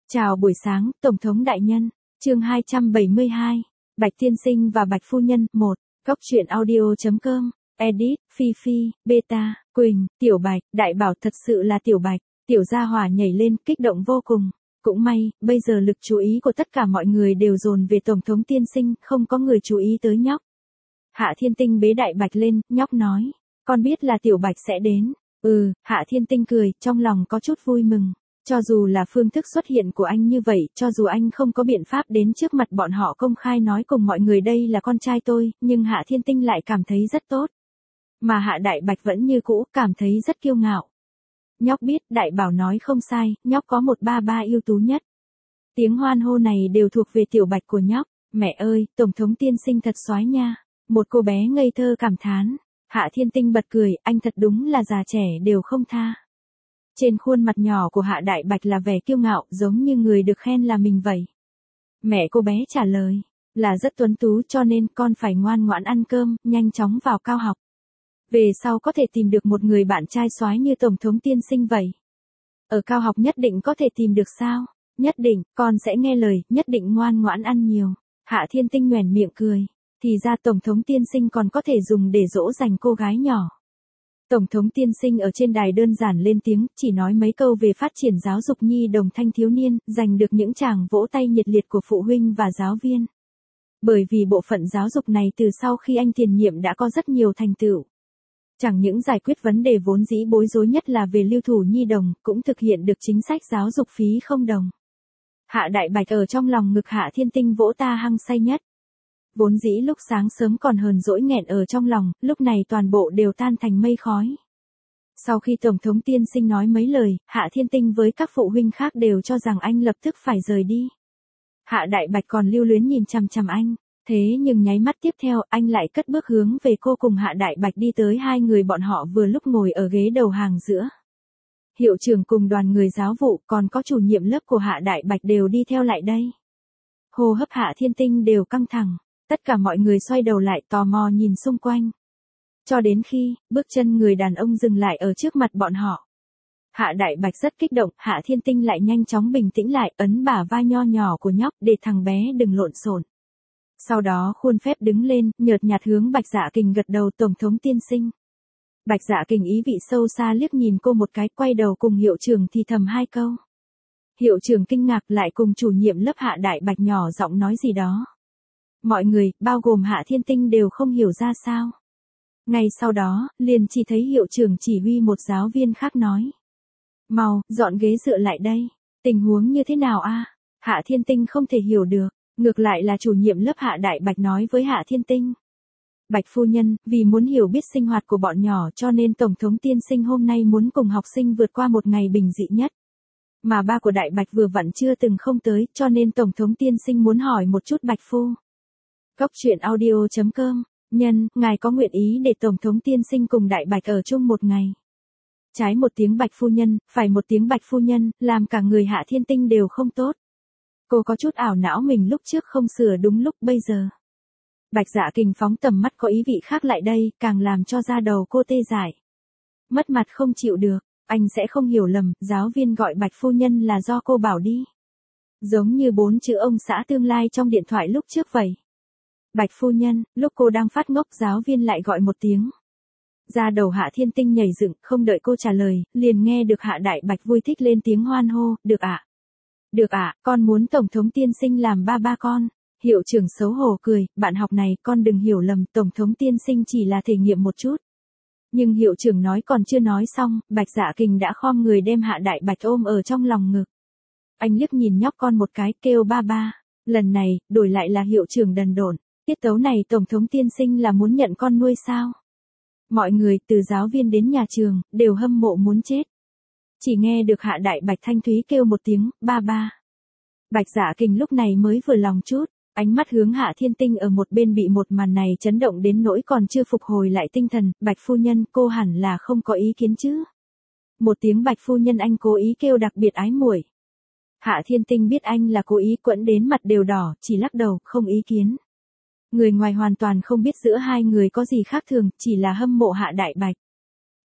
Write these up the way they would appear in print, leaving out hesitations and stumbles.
Chào buổi sáng, Tổng thống đại nhân. Chương 272. Bạch tiên sinh và Bạch phu nhân. 1. Góc truyện audio.com. Edit, Phi Phi, Beta, Quỳnh, Tiểu Bạch, Đại Bảo thật sự là Tiểu Bạch. Tiểu gia hỏa nhảy lên, kích động vô cùng. Cũng may, bây giờ lực chú ý của tất cả mọi người đều dồn về Tổng thống tiên sinh, không có người chú ý tới nhóc. Hạ Thiên Tinh bế Đại Bạch lên, nhóc nói. Con biết là Tiểu Bạch sẽ đến. Hạ Thiên Tinh cười, trong lòng có chút vui mừng. Cho dù là phương thức xuất hiện của anh như vậy, cho dù anh không có biện pháp đến trước mặt bọn họ công khai nói cùng mọi người đây là con trai tôi, nhưng Hạ Thiên Tinh lại cảm thấy rất tốt. Mà Hạ Đại Bạch vẫn như cũ, cảm thấy rất kiêu ngạo. Nhóc biết, Đại Bảo nói không sai, nhóc có một ba ba ưu tú nhất. Tiếng hoan hô này đều thuộc về Tiểu Bạch của nhóc. Mẹ ơi, Tổng thống tiên sinh thật soái nha. Một cô bé ngây thơ cảm thán. Hạ Thiên Tinh bật cười, anh thật đúng là già trẻ đều không tha. Trên khuôn mặt nhỏ của Hạ Đại Bạch là vẻ kiêu ngạo, giống như người được khen là mình vậy. Mẹ cô bé trả lời, là rất tuấn tú cho nên con phải ngoan ngoãn ăn cơm, nhanh chóng vào cao học. Về sau có thể tìm được một người bạn trai soái như Tổng thống tiên sinh vậy. Ở cao học nhất định có thể tìm được sao? Nhất định, con sẽ nghe lời, nhất định ngoan ngoãn ăn nhiều. Hạ Thiên Tinh nhoẻn miệng cười. Thì ra Tổng thống tiên sinh còn có thể dùng để dỗ dành cô gái nhỏ. Tổng thống tiên sinh ở trên đài đơn giản lên tiếng, chỉ nói mấy câu về phát triển giáo dục nhi đồng thanh thiếu niên, giành được những tràng vỗ tay nhiệt liệt của phụ huynh và giáo viên. Bởi vì bộ phận giáo dục này từ sau khi anh tiền nhiệm đã có rất nhiều thành tựu. Chẳng những giải quyết vấn đề vốn dĩ bối rối nhất là về lưu thủ nhi đồng, cũng thực hiện được chính sách giáo dục phí không đồng. Hạ Đại Bạch ở trong lòng ngực Hạ Thiên Tinh vỗ ta hăng say nhất. Vốn dĩ lúc sáng sớm còn hờn dỗi nghẹn ở trong lòng, lúc này toàn bộ đều tan thành mây khói. Sau khi Tổng thống tiên sinh nói mấy lời, Hạ Thiên Tinh với các phụ huynh khác đều cho rằng anh lập tức phải rời đi. Hạ Đại Bạch còn lưu luyến nhìn chằm chằm anh, thế nhưng nháy mắt tiếp theo anh lại cất bước hướng về cô cùng Hạ Đại Bạch đi tới hai người bọn họ vừa lúc ngồi ở ghế đầu hàng giữa. Hiệu trưởng cùng đoàn người giáo vụ còn có chủ nhiệm lớp của Hạ Đại Bạch đều đi theo lại đây. Hô hấp Hạ Thiên Tinh đều căng thẳng. Tất cả mọi người xoay đầu lại tò mò nhìn xung quanh. Cho đến khi, bước chân người đàn ông dừng lại ở trước mặt bọn họ. Hạ Đại Bạch rất kích động, Hạ Thiên Tinh lại nhanh chóng bình tĩnh lại, ấn bả vai nho nhỏ của nhóc để thằng bé đừng lộn xộn. Sau đó khuôn phép đứng lên, nhợt nhạt hướng Bạch Dạ Kình gật đầu Tổng thống tiên sinh. Bạch Dạ Kình ý vị sâu xa liếc nhìn cô một cái, quay đầu cùng hiệu trưởng thì thầm hai câu. Hiệu trưởng kinh ngạc lại cùng chủ nhiệm lớp Hạ Đại Bạch nhỏ giọng nói gì đó. Mọi người, bao gồm Hạ Thiên Tinh đều không hiểu ra sao. Ngay sau đó, liền chỉ thấy hiệu trưởng chỉ huy một giáo viên khác nói. Mau, dọn ghế dựa lại đây. Tình huống như thế nào a? Hạ Thiên Tinh không thể hiểu được. Ngược lại là chủ nhiệm lớp Hạ Đại Bạch nói với Hạ Thiên Tinh. Bạch phu nhân, vì muốn hiểu biết sinh hoạt của bọn nhỏ cho nên Tổng thống tiên sinh hôm nay muốn cùng học sinh vượt qua một ngày bình dị nhất. Mà ba của Đại Bạch vừa vặn chưa từng không tới cho nên Tổng thống tiên sinh muốn hỏi một chút Bạch phu. Góc truyện audio.com. Nhân, ngài có nguyện ý để Tổng thống tiên sinh cùng Đại Bạch ở chung một ngày. Trái một tiếng Bạch phu nhân, phải một tiếng Bạch phu nhân, làm cả người Hạ Thiên Tinh đều không tốt. Cô có chút ảo não mình lúc trước không sửa đúng lúc bây giờ. Bạch Dạ Kình phóng tầm mắt có ý vị khác lại đây, càng làm cho da đầu cô tê dại. Mất mặt không chịu được, anh sẽ không hiểu lầm, giáo viên gọi Bạch phu nhân là do cô bảo đi. Giống như 4 chữ ông xã tương lai trong điện thoại lúc trước vậy. Bạch phu nhân, lúc cô đang phát ngốc giáo viên lại gọi một tiếng. Da đầu Hạ Thiên Tinh nhảy dựng, không đợi cô trả lời, liền nghe được Hạ Đại Bạch vui thích lên tiếng hoan hô, được ạ. Được ạ, con muốn Tổng thống tiên sinh làm ba con. Hiệu trưởng xấu hổ cười, bạn học này con đừng hiểu lầm, Tổng thống tiên sinh chỉ là thể nghiệm một chút. Nhưng hiệu trưởng nói còn chưa nói xong, Bạch Dạ Kình đã khom người đem Hạ Đại Bạch ôm ở trong lòng ngực. Anh liếc nhìn nhóc con một cái, kêu ba. Lần này, đổi lại là hiệu trưởng đần độn. Tiết tấu này Tổng thống tiên sinh là muốn nhận con nuôi sao? Mọi người, từ giáo viên đến nhà trường, đều hâm mộ muốn chết. Chỉ nghe được Hạ Đại Bạch thanh thúy kêu một tiếng, ba. Bạch Dạ Kình lúc này mới vừa lòng chút, ánh mắt hướng Hạ Thiên Tinh ở một bên bị một màn này chấn động đến nỗi còn chưa phục hồi lại tinh thần, Bạch phu nhân, cô hẳn là không có ý kiến chứ? Một tiếng Bạch phu nhân anh cố ý kêu đặc biệt ái muội. Hạ Thiên Tinh biết anh là cố ý quẫn đến mặt đều đỏ, chỉ lắc đầu, không ý kiến. Người ngoài hoàn toàn không biết giữa hai người có gì khác thường, chỉ là hâm mộ Hạ Đại Bạch.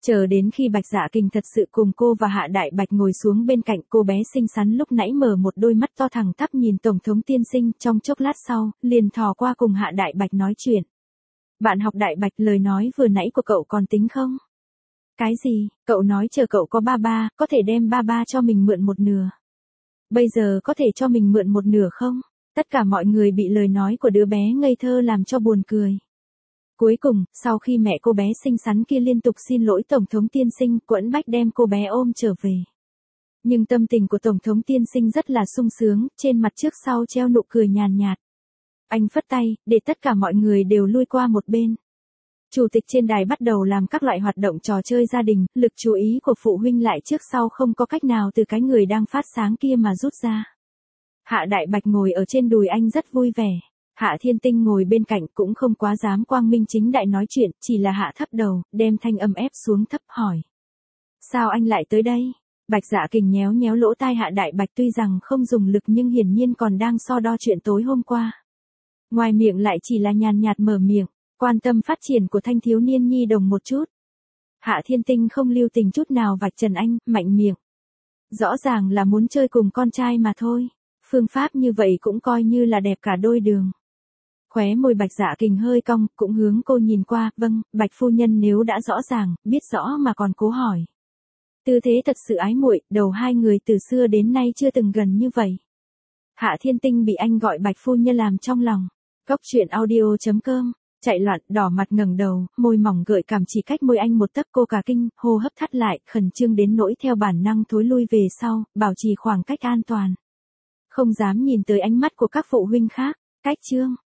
Chờ đến khi Bạch Dạ Kình thật sự cùng cô và Hạ Đại Bạch ngồi xuống bên cạnh, cô bé xinh xắn lúc nãy mở một đôi mắt to thẳng tắp nhìn Tổng thống tiên sinh, trong chốc lát sau, liền thò qua cùng Hạ Đại Bạch nói chuyện. Bạn học Đại Bạch, lời nói vừa nãy của cậu còn tính không? Cái gì? Cậu nói chờ cậu có ba ba, có thể đem ba ba cho mình mượn một nửa. Bây giờ có thể cho mình mượn một nửa không? Tất cả mọi người bị lời nói của đứa bé ngây thơ làm cho buồn cười. Cuối cùng, sau khi mẹ cô bé xinh xắn kia liên tục xin lỗi Tổng thống tiên sinh, Quẫn Bách đem cô bé ôm trở về. Nhưng tâm tình của Tổng thống tiên sinh rất là sung sướng, trên mặt trước sau treo nụ cười nhàn nhạt. Anh phất tay, để tất cả mọi người đều lui qua một bên. Chủ tịch trên đài bắt đầu làm các loại hoạt động trò chơi gia đình, lực chú ý của phụ huynh lại trước sau không có cách nào từ cái người đang phát sáng kia mà rút ra. Hạ Đại Bạch ngồi ở trên đùi anh rất vui vẻ. Hạ Thiên Tinh ngồi bên cạnh cũng không quá dám quang minh chính đại nói chuyện, chỉ là hạ thấp đầu, đem thanh âm ép xuống thấp hỏi. Sao anh lại tới đây? Bạch Dạ Kình nhéo nhéo lỗ tai Hạ Đại Bạch, tuy rằng không dùng lực nhưng hiển nhiên còn đang so đo chuyện tối hôm qua. Ngoài miệng lại chỉ là nhàn nhạt mở miệng, quan tâm phát triển của thanh thiếu niên nhi đồng một chút. Hạ Thiên Tinh không lưu tình chút nào vạch trần anh, mạnh miệng. Rõ ràng là muốn chơi cùng con trai mà thôi. Phương pháp như vậy cũng coi như là đẹp cả đôi đường. Khóe môi Bạch Dạ Kình hơi cong, cũng hướng cô nhìn qua, vâng, Bạch phu nhân nếu đã rõ ràng, biết rõ mà còn cố hỏi. Tư thế thật sự ái muội, đầu hai người từ xưa đến nay chưa từng gần như vậy. Hạ Thiên Tinh bị anh gọi Bạch phu nhân làm trong lòng. Cốc truyện audio.com, chạy loạn, đỏ mặt ngẩng đầu, môi mỏng gợi cảm chỉ cách môi anh một tấc, cô cả kinh, hô hấp thắt lại, khẩn trương đến nỗi theo bản năng thối lui về sau, bảo trì khoảng cách an toàn. Không dám nhìn tới ánh mắt của các phụ huynh khác. Cách chương